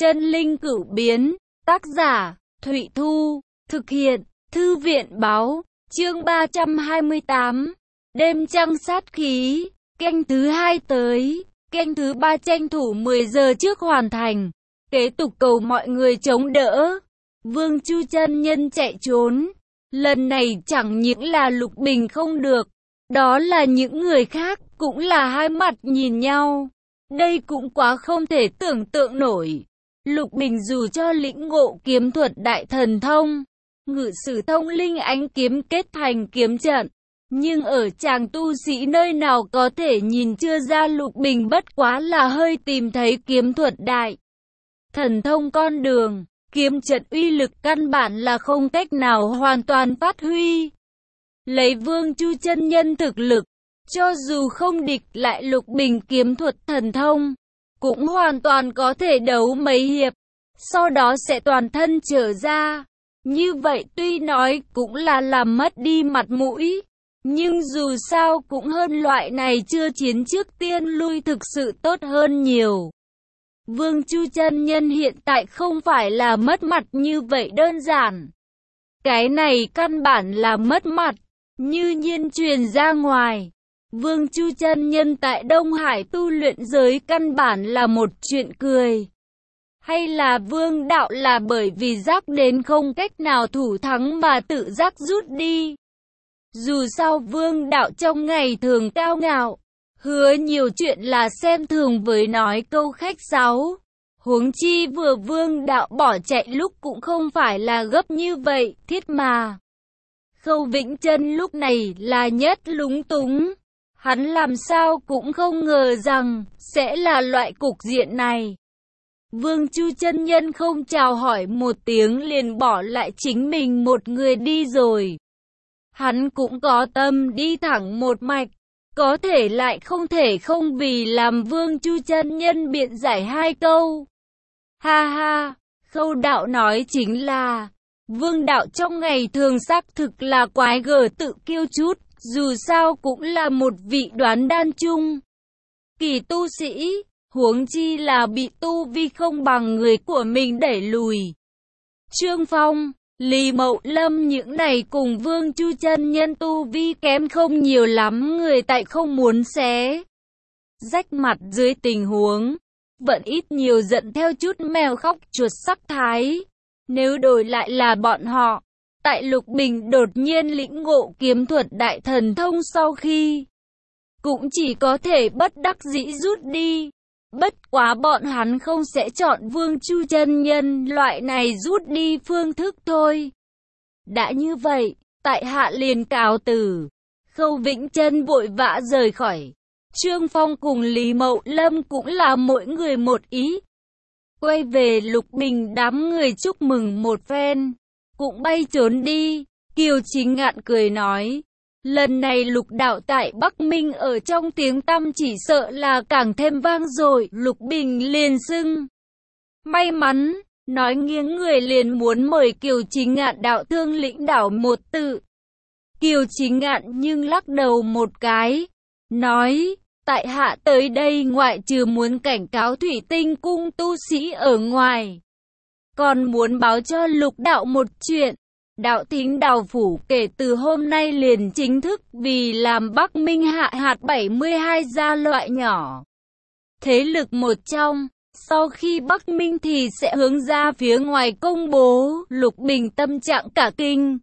Chân linh cửu biến, tác giả, Thụy Thu, thực hiện, Thư viện báo, chương 328, đêm trăng sát khí, canh thứ 2 tới, canh thứ 3 tranh thủ 10 giờ trước hoàn thành, kế tục cầu mọi người chống đỡ. Vương Chu chân nhân chạy trốn, lần này chẳng những là Lục Bình không được, đó là những người khác cũng là hai mặt nhìn nhau. Đây cũng quá không thể tưởng tượng nổi. Lục Bình dù cho lĩnh ngộ kiếm thuật đại thần thông, ngự sử thông linh ánh kiếm kết thành kiếm trận, nhưng ở chàng tu sĩ nơi nào có thể nhìn chưa ra Lục Bình bất quá là hơi tìm thấy kiếm thuật đại thần thông con đường, kiếm trận uy lực căn bản là không cách nào hoàn toàn phát huy. Lấy Vương Chu chân nhân thực lực, cho dù không địch lại Lục Bình kiếm thuật thần thông, cũng hoàn toàn có thể đấu mấy hiệp, sau đó sẽ toàn thân trở ra. Như vậy tuy nói cũng là làm mất đi mặt mũi, nhưng dù sao cũng hơn loại này chưa chiến trước tiên lui thực sự tốt hơn nhiều. Vương Chu chân nhân hiện tại không phải là mất mặt như vậy đơn giản. Cái này căn bản là mất mặt, như nhiên truyền ra ngoài. Vương Chu chân nhân tại Đông Hải tu luyện giới căn bản là một chuyện cười. Hay là Vương đạo là bởi vì giác đến không cách nào thủ thắng mà tự giác rút đi. Dù sao Vương đạo trong ngày thường cao ngạo, hứa nhiều chuyện là xem thường với nói câu khách sáo. Huống chi vừa Vương đạo bỏ chạy lúc cũng không phải là gấp như vậy, thiết mà. Khâu Vĩnh Chân lúc này là nhất lúng túng. Hắn làm sao cũng không ngờ rằng sẽ là loại cục diện này. Vương Chu chân nhân không chào hỏi một tiếng liền bỏ lại chính mình một người đi rồi. Hắn cũng có tâm đi thẳng một mạch, có thể lại không thể không vì làm Vương Chu chân nhân biện giải hai câu. Ha ha, Khâu đạo nói chính là, Vương đạo trong ngày thường xác thực là quái gở tự kiêu chút, dù sao cũng là một vị đoán đan chung kỳ tu sĩ, huống chi là bị tu vi không bằng người của mình đẩy lùi. Trương Phong, Lý Mậu Lâm những này cùng Vương Chu chân nhân tu vi kém không nhiều lắm, người tại không muốn xé rách mặt dưới tình huống, vẫn ít nhiều giận theo chút mèo khóc chuột sắc thái. Nếu đổi lại là bọn họ, tại Lục Bình đột nhiên lĩnh ngộ kiếm thuật đại thần thông sau khi, cũng chỉ có thể bất đắc dĩ rút đi. Bất quá bọn hắn không sẽ chọn Vương Chu chân nhân loại này rút đi phương thức thôi. Đã như vậy, tại hạ liền cáo từ. Khâu Vĩnh Chân vội vã rời khỏi. Trương Phong cùng Lý Mậu Lâm cũng là mỗi người một ý. Quay về Lục Bình đám người chúc mừng một phen, cũng bay trốn đi. Kiều Chính Ngạn cười nói, lần này Lục đạo tại Bắc Minh ở trong tiếng tăm chỉ sợ là càng thêm vang dội. Lục Bình liền xưng may mắn, nói nghiêng người liền muốn mời Kiều Chính Ngạn đạo thương lĩnh đảo một tự. Kiều Chính Ngạn nhưng lắc đầu một cái, nói, tại hạ tới đây ngoại trừ muốn cảnh cáo Thủy Tinh cung tu sĩ ở ngoài, còn muốn báo cho Lục đạo một chuyện. Đạo Thính Đào Phủ kể từ hôm nay liền chính thức vì làm Bắc Minh hạ hạt 72 gia loại nhỏ thế lực một trong, sau khi Bắc Minh thì sẽ hướng ra phía ngoài công bố. Lục Bình tâm trạng cả kinh,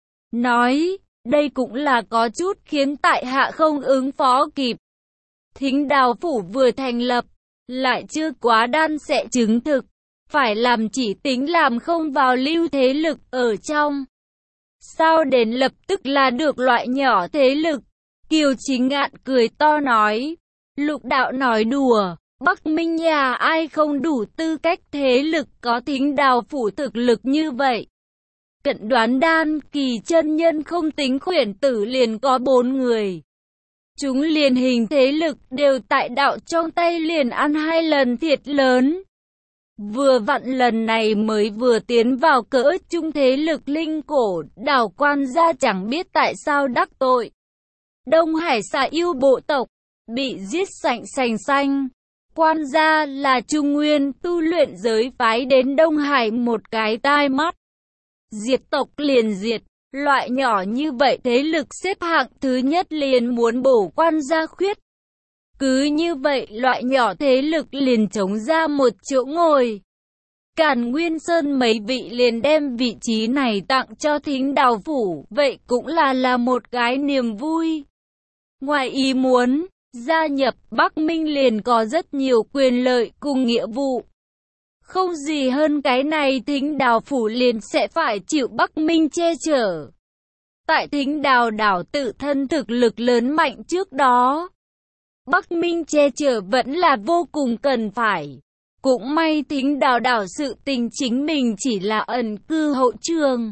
nói, đây cũng là có chút khiến tại hạ không ứng phó kịp. Thính Đào Phủ vừa thành lập, lại chưa quá đan sẽ chứng thực, phải làm chỉ tính làm không vào lưu thế lực ở trong. Sao đến lập tức là được loại nhỏ thế lực? Kiều Chính Ngạn cười to nói, Lục đạo nói đùa, Bắc Minh nhà ai không đủ tư cách thế lực có Thính Đào Phủ thực lực như vậy. Cận đoán đan kỳ chân nhân không tính khuyển tử liền có 4 người. Chúng liền hình thế lực đều tại đạo trong tay liền ăn 2 lần thiệt lớn. Vừa vặn lần này mới vừa tiến vào cỡ trung thế lực linh cổ, đảo quan gia chẳng biết tại sao đắc tội Đông Hải xà yêu bộ tộc, bị giết sạch sành xanh. quan gia là Trung Nguyên tu luyện giới phái đến Đông Hải một cái tai mắt. Diệt tộc liền diệt, loại nhỏ như vậy thế lực xếp hạng thứ nhất liền muốn bổ quan gia khuyết. Cứ như vậy loại nhỏ thế lực liền chống ra một chỗ ngồi. Càn Nguyên Sơn mấy vị liền đem vị trí này tặng cho Thính Đào Phủ, vậy cũng là một cái niềm vui. Ngoài ý muốn, gia nhập Bắc Minh liền có rất nhiều quyền lợi cùng nghĩa vụ. Không gì hơn cái này Thính Đào Phủ liền sẽ phải chịu Bắc Minh che chở. Tại Thính Đào đảo tự thân thực lực lớn mạnh trước đó, Bắc Minh che chở vẫn là vô cùng cần phải. Cũng may Thính Đào đảo sự tình chính mình chỉ là ẩn cư hậu trường.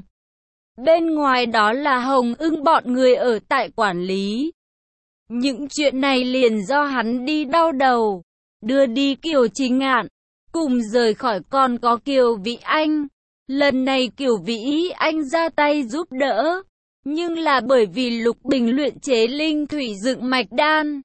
Bên ngoài đó là Hồng Ưng bọn người ở tại quản lý. Những chuyện này liền do hắn đi đau đầu, đưa đi Kiều Chính Ngạn, cùng rời khỏi còn có Kiều Vĩ Anh. Lần này Kiều Vĩ Anh ra tay giúp đỡ, nhưng là bởi vì Lục Bình luyện chế linh thủy dựng mạch đan.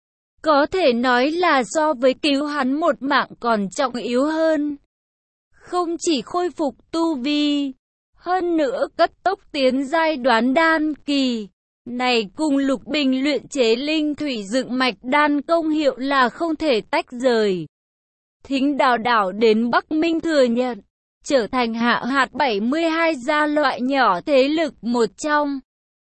Có thể nói là so với cứu hắn một mạng còn trọng yếu hơn. Không chỉ khôi phục tu vi, hơn nữa cấp tốc tiến giai đoán đan kỳ. Này cùng Lục Bình luyện chế linh thủy dựng mạch đan công hiệu là không thể tách rời. Thính Đào đảo đến Bắc Minh thừa nhận, trở thành hạ hạt 72 gia loại nhỏ thế lực một trong.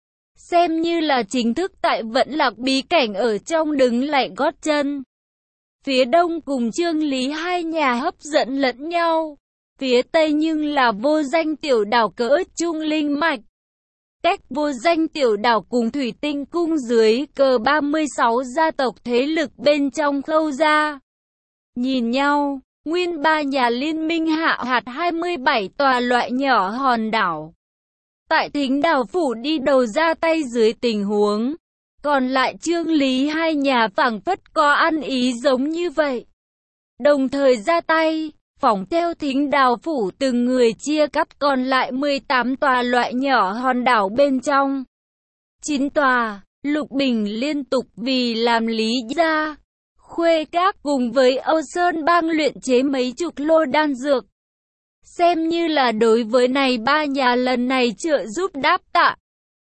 Xem như là chính thức tại Vẫn Lạc bí cảnh ở trong đứng lại gót chân. Phía đông cùng Trương Lý hai nhà hấp dẫn lẫn nhau. Phía tây nhưng là vô danh tiểu đảo cỡ trung linh mạch. Cách vô danh tiểu đảo cùng Thủy Tinh cung dưới cờ 36 gia tộc thế lực bên trong Khâu gia. Nhìn nhau, nguyên ba nhà liên minh hạ hạt 27 tòa loại nhỏ hòn đảo. Tại Thính Đào Phủ đi đầu ra tay dưới tình huống, còn lại Trương Lý hai nhà phảng phất có ăn ý giống như vậy. Đồng thời ra tay, phỏng theo Thính Đào Phủ từng người chia cắt còn lại 18 tòa loại nhỏ hòn đảo bên trong. 9 tòa, Lục Bình liên tục vì làm Lý gia, Khuê Các cùng với Âu Sơn Bang luyện chế mấy chục lô đan dược. Xem như là đối với này ba nhà lần này trợ giúp đáp tạ.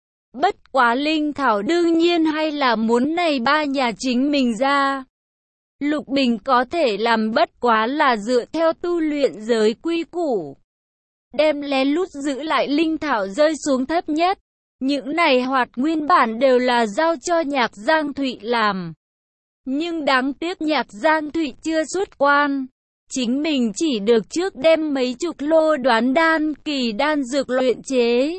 Bất quá linh thảo đương nhiên hay là muốn này ba nhà chính mình ra. Lục Bình có thể làm bất quá là dựa theo tu luyện giới quy củ. Đem lén lút giữ lại linh thảo rơi xuống thấp nhất. Những này hoạt nguyên bản đều là giao cho Nhạc Giang Thụy làm. Nhưng đáng tiếc Nhạc Giang Thụy chưa xuất quan. Chính mình chỉ được trước đem mấy chục lô đoán đan kỳ đan dược luyện chế.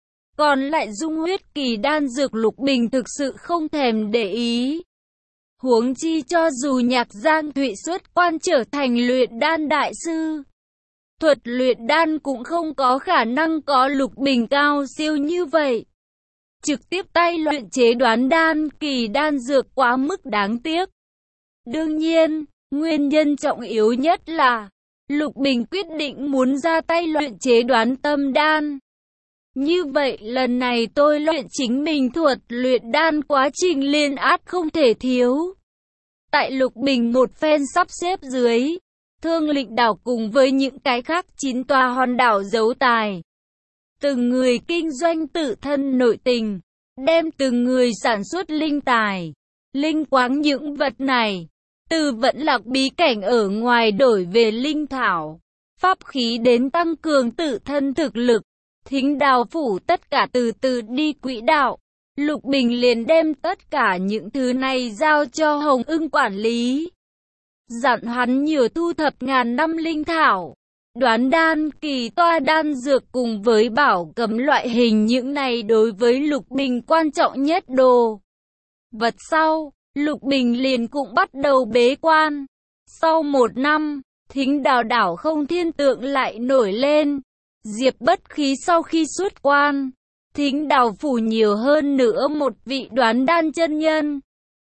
Còn lại dung huyết kỳ đan dược Lục Bình thực sự không thèm để ý. Huống chi cho dù Nhạc Giang Thụy xuất quan trở thành luyện đan đại sư, thuật luyện đan cũng không có khả năng có Lục Bình cao siêu như vậy. Trực tiếp tay luyện chế đoán đan kỳ đan dược quá mức đáng tiếc. Đương nhiên, nguyên nhân trọng yếu nhất là Lục Bình quyết định muốn ra tay luyện chế đoán tâm đan. Như vậy lần này tôi luyện chính mình thuật luyện đan quá trình liên át không thể thiếu. Tại Lục Bình một phen sắp xếp dưới, Thương Lịch đảo cùng với những cái khác 9 tòa hòn đảo giấu tài. Từng người kinh doanh tự thân nội tình, đem từng người sản xuất linh tài, linh quáng những vật này. Từ Vẫn Lạc bí cảnh ở ngoài đổi về linh thảo, pháp khí đến tăng cường tự thân thực lực. Thính Đào Phủ tất cả từ từ đi quỹ đạo. Lục Bình liền đem tất cả những thứ này giao cho Hồng Ưng quản lý. Dặn hắn nhiều thu thập ngàn năm linh thảo, đoán đan kỳ toa đan dược cùng với bảo cấm loại hình những này đối với Lục Bình quan trọng nhất đồ vật. Sau Lục Bình liền cũng bắt đầu bế quan. Sau 1 năm, Thính Đào đảo không thiên tượng lại nổi lên. Diệp Bất Khí sau khi xuất quan, Thính Đào Phủ nhiều hơn nữa một vị đoán đan chân nhân.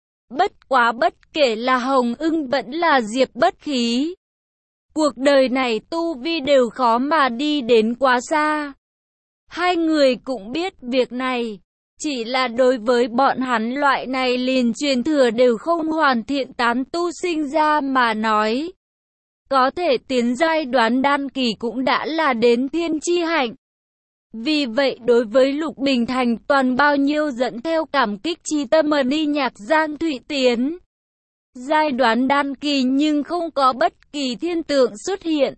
Bất quá bất kể là Hồng Ưng vẫn là Diệp Bất Khí, cuộc đời này tu vi đều khó mà đi đến quá xa. Hai người cũng biết việc này, Chỉ là đối với bọn hắn loại này liền truyền thừa đều không hoàn thiện tán tu sinh ra mà nói. Có thể tiến giai đoán đan kỳ cũng đã là đến thiên chi hạnh. Vì vậy đối với Lục Bình thành toàn bao nhiêu dẫn theo cảm kích chi tâm mà đi nhạc Giang Thụy tiến. Giai đoán đan kỳ nhưng không có bất kỳ thiên tượng xuất hiện.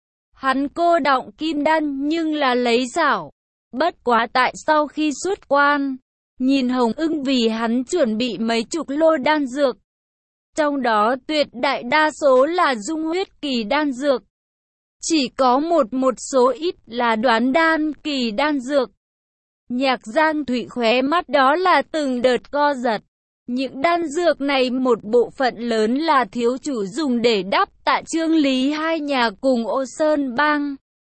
Hắn cô đọng kim đan nhưng là lấy xảo. Bất quá tại sau khi xuất quan, nhìn Hồng Ưng vì hắn chuẩn bị mấy chục lô đan dược. Trong đó tuyệt đại đa số là dung huyết kỳ đan dược. Chỉ có một số ít là đoán đan kỳ đan dược. Nhạc Giang Thụy khóe mắt đó là từng đợt co giật. Những đan dược này một bộ phận lớn là thiếu chủ dùng để đắp tạ Trương Lý hai nhà cùng Ô Sơn Bang.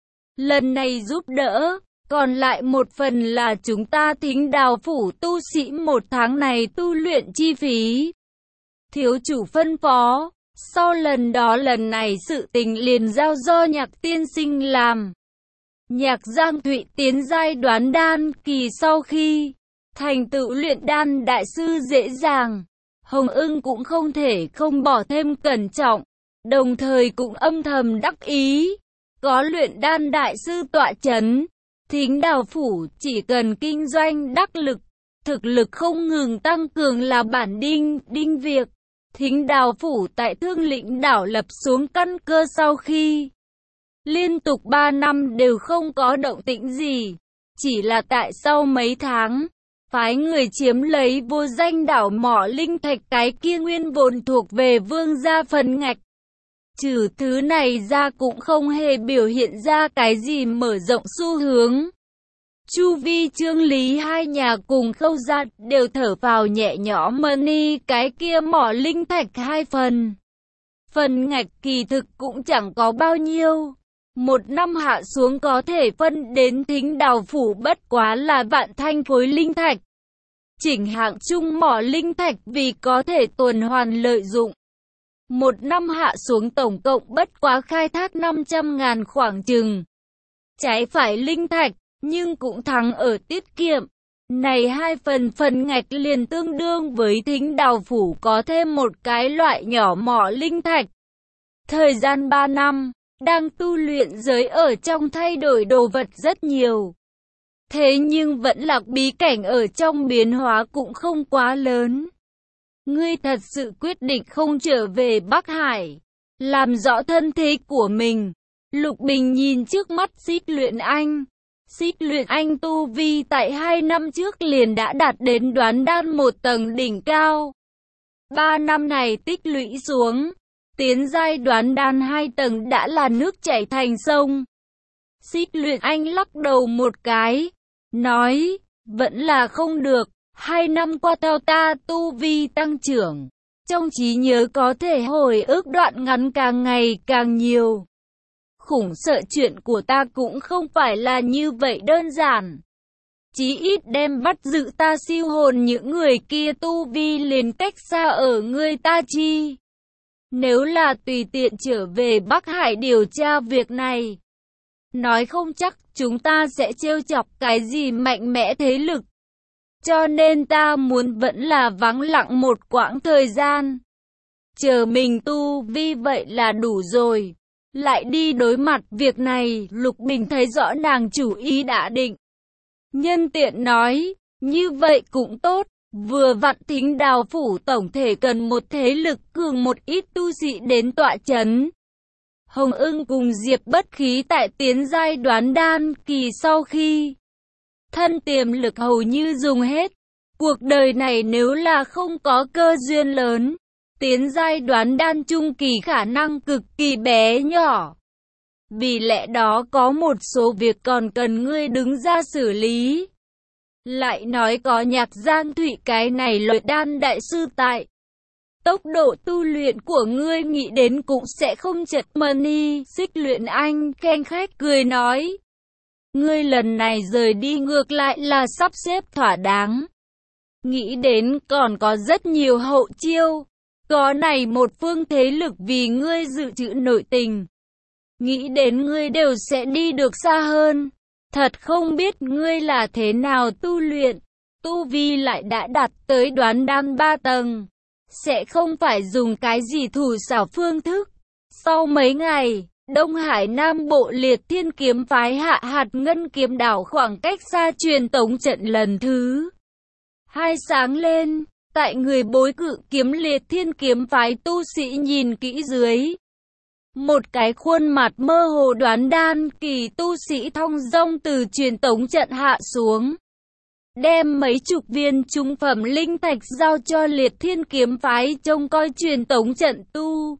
Lần này giúp đỡ, còn lại một phần là chúng ta Thính Đào phủ tu sĩ một tháng này tu luyện chi phí. Thiếu chủ phân phó, sau lần này sự tình liền giao do Nhạc tiên sinh làm. Nhạc Giang Thụy tiến giai đoán đan kỳ sau khi thành tựu luyện đan đại sư dễ dàng, Hồng Ưng cũng không thể không bỏ thêm cẩn trọng, đồng thời cũng âm thầm đắc ý. Có luyện đan đại sư tọa chấn, Thính Đào phủ chỉ cần kinh doanh đắc lực, thực lực không ngừng tăng cường là bản đinh việc. Thính Đào phủ tại Thương Lĩnh đảo lập xuống căn cơ sau khi liên tục 3 năm đều không có động tĩnh gì, chỉ là tại sau mấy tháng, phái người chiếm lấy vô danh đảo mỏ linh thạch cái kia nguyên vốn thuộc về vương gia phần ngạch. Trừ thứ này ra cũng không hề biểu hiện ra cái gì mở rộng xu hướng. Chu Vi Trương Lý hai nhà cùng Khâu gia đều thở phào nhẹ nhõm money cái kia mỏ linh thạch 2 phần. Phần ngạch kỳ thực cũng chẳng có bao nhiêu. Một năm hạ xuống có thể phân đến Thính Đào phủ bất quá là vạn thanh khối linh thạch. Chỉnh hạng chung mỏ linh thạch vì có thể tuần hoàn lợi dụng. Một năm hạ xuống tổng cộng bất quá khai thác 500.000 khoảng chừng. Trái phải linh thạch, nhưng cũng thắng ở tiết kiệm. Này 2 phần ngạch liền tương đương với Thính Đào phủ có thêm một cái loại nhỏ mỏ linh thạch. Thời gian 3 năm, đang tu luyện giới ở trong thay đổi đồ vật rất nhiều. Thế nhưng vẫn lạc bí cảnh ở trong biến hóa cũng không quá lớn. Ngươi thật sự quyết định không trở về Bắc Hải, làm rõ thân thế của mình. Lục Bình nhìn trước mắt Xích Luyện Anh. Xích Luyện Anh tu vi tại 2 năm trước liền đã đạt đến đoán đan 1 tầng đỉnh cao. 3 năm này tích lũy xuống, tiến giai đoán đan 2 tầng đã là nước chảy thành sông. Xích Luyện Anh lắc đầu một cái, nói, vẫn là không được. 2 năm qua theo ta tu vi tăng trưởng, trong trí nhớ có thể hồi ức đoạn ngắn càng ngày càng nhiều. Khủng sợ chuyện của ta cũng không phải là như vậy đơn giản. Chí ít đem bắt giữ ta siêu hồn những người kia tu vi liền cách xa ở người ta chi. Nếu là tùy tiện trở về Bắc Hải điều tra việc này, nói không chắc chúng ta sẽ trêu chọc cái gì mạnh mẽ thế lực. Cho nên ta muốn vẫn là vắng lặng một quãng thời gian. Chờ mình tu vi vậy là đủ rồi. Lại đi đối mặt việc này, Lục Bình thấy rõ nàng chủ ý đã định. Nhân tiện nói, như vậy cũng tốt, vừa vặn Thính Đào phủ tổng thể cần một thế lực cường một ít tu sĩ đến tọa chấn. Hồng Ưng cùng Diệp Bất Khí tại tiến giai đoán đan kỳ sau khi thân tiềm lực hầu như dùng hết. Cuộc đời này nếu là không có cơ duyên lớn, tiến giai đoán đan trung kỳ khả năng cực kỳ bé nhỏ. Vì lẽ đó có một số việc còn cần ngươi đứng ra xử lý. Lại nói có Nhạc Giang Thụy cái này luyện đan đại sư tại. Tốc độ tu luyện của ngươi nghĩ đến cũng sẽ không chật money. Xích Luyện Anh khen khách cười nói. Ngươi lần này rời đi ngược lại là sắp xếp thỏa đáng. Nghĩ đến còn có rất nhiều hậu chiêu. Có này một phương thế lực vì ngươi dự trữ nội tình. Nghĩ đến ngươi đều sẽ đi được xa hơn. Thật không biết ngươi là thế nào tu luyện. tu vi lại đã đạt tới đoán đan 3 tầng. Sẽ không phải dùng cái gì thủ xảo phương thức. Sau mấy ngày, Đông Hải Nam Bộ Liệt Thiên Kiếm Phái hạ hạt Ngân Kiếm Đảo khoảng cách xa truyền tống trận lần thứ 2 sáng lên. Tại người bối cự kiếm Liệt Thiên Kiếm Phái tu sĩ nhìn kỹ dưới. Một cái khuôn mặt mơ hồ đoán đan kỳ tu sĩ thong dong từ truyền tống trận hạ xuống. Đem mấy chục viên trung phẩm linh thạch giao cho Liệt Thiên Kiếm Phái trông coi truyền tống trận tu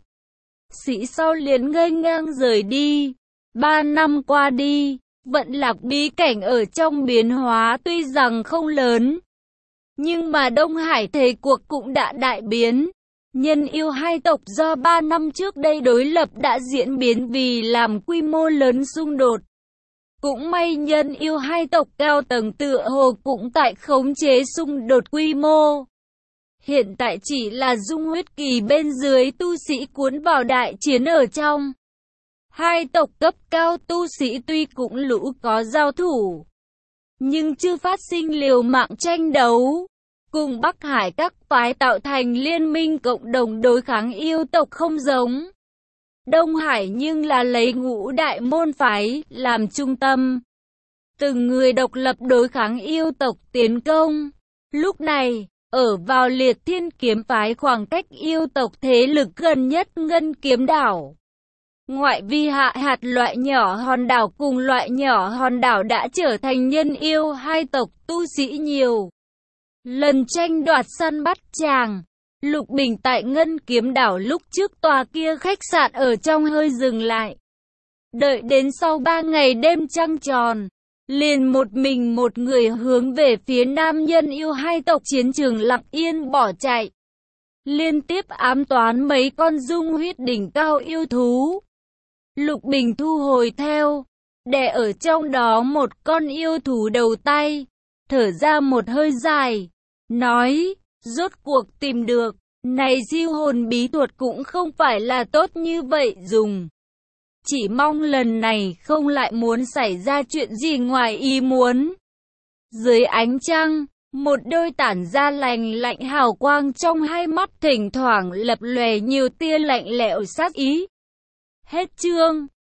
sĩ sau liền ngây ngang rời đi. 3 năm qua đi, Vận Lạc bí cảnh ở trong biến hóa tuy rằng không lớn, nhưng mà Đông Hải thế cuộc cũng đã đại biến. Nhân yêu hai tộc do 3 năm trước đây đối lập đã diễn biến vì làm quy mô lớn xung đột. Cũng may nhân yêu hai tộc cao tầng tựa hồ cũng tại khống chế xung đột quy mô. Hiện tại chỉ là dung huyết kỳ bên dưới tu sĩ cuốn vào đại chiến ở trong. Hai tộc cấp cao tu sĩ tuy cũng lũ có giao thủ, nhưng chưa phát sinh liều mạng tranh đấu. Cùng Bắc Hải các phái tạo thành liên minh cộng đồng đối kháng yêu tộc không giống. Đông Hải nhưng là lấy ngũ đại môn phái làm trung tâm. Từng người độc lập đối kháng yêu tộc tiến công. Lúc này, ở vào Liệt Thiên Kiếm Phái khoảng cách yêu tộc thế lực gần nhất Ngân Kiếm Đảo. Ngoại vi hạ hạt loại nhỏ hòn đảo cùng loại nhỏ hòn đảo đã trở thành nhân yêu hai tộc tu sĩ nhiều lần tranh đoạt săn bắt chàng. Lục Bình tại Ngân Kiếm Đảo lúc trước tòa kia khách sạn ở trong hơi dừng lại. Đợi đến sau 3 ngày đêm trăng tròn, liền một mình một người hướng về phía nam nhân yêu hai tộc chiến trường lặng yên bỏ chạy. Liên tiếp ám toán mấy con dung huyết đỉnh cao yêu thú. Lục Bình thu hồi theo, đè ở trong đó một con yêu thú đầu tay, thở ra một hơi dài, nói, rốt cuộc tìm được, này diêu hồn bí thuật cũng không phải là tốt như vậy dùng. Chỉ mong lần này không lại muốn xảy ra chuyện gì ngoài ý muốn. Dưới ánh trăng, một đôi tản ra lành lạnh hào quang trong hai mắt thỉnh thoảng lập lòe nhiều tia lạnh lẽo sát ý. Hết chương.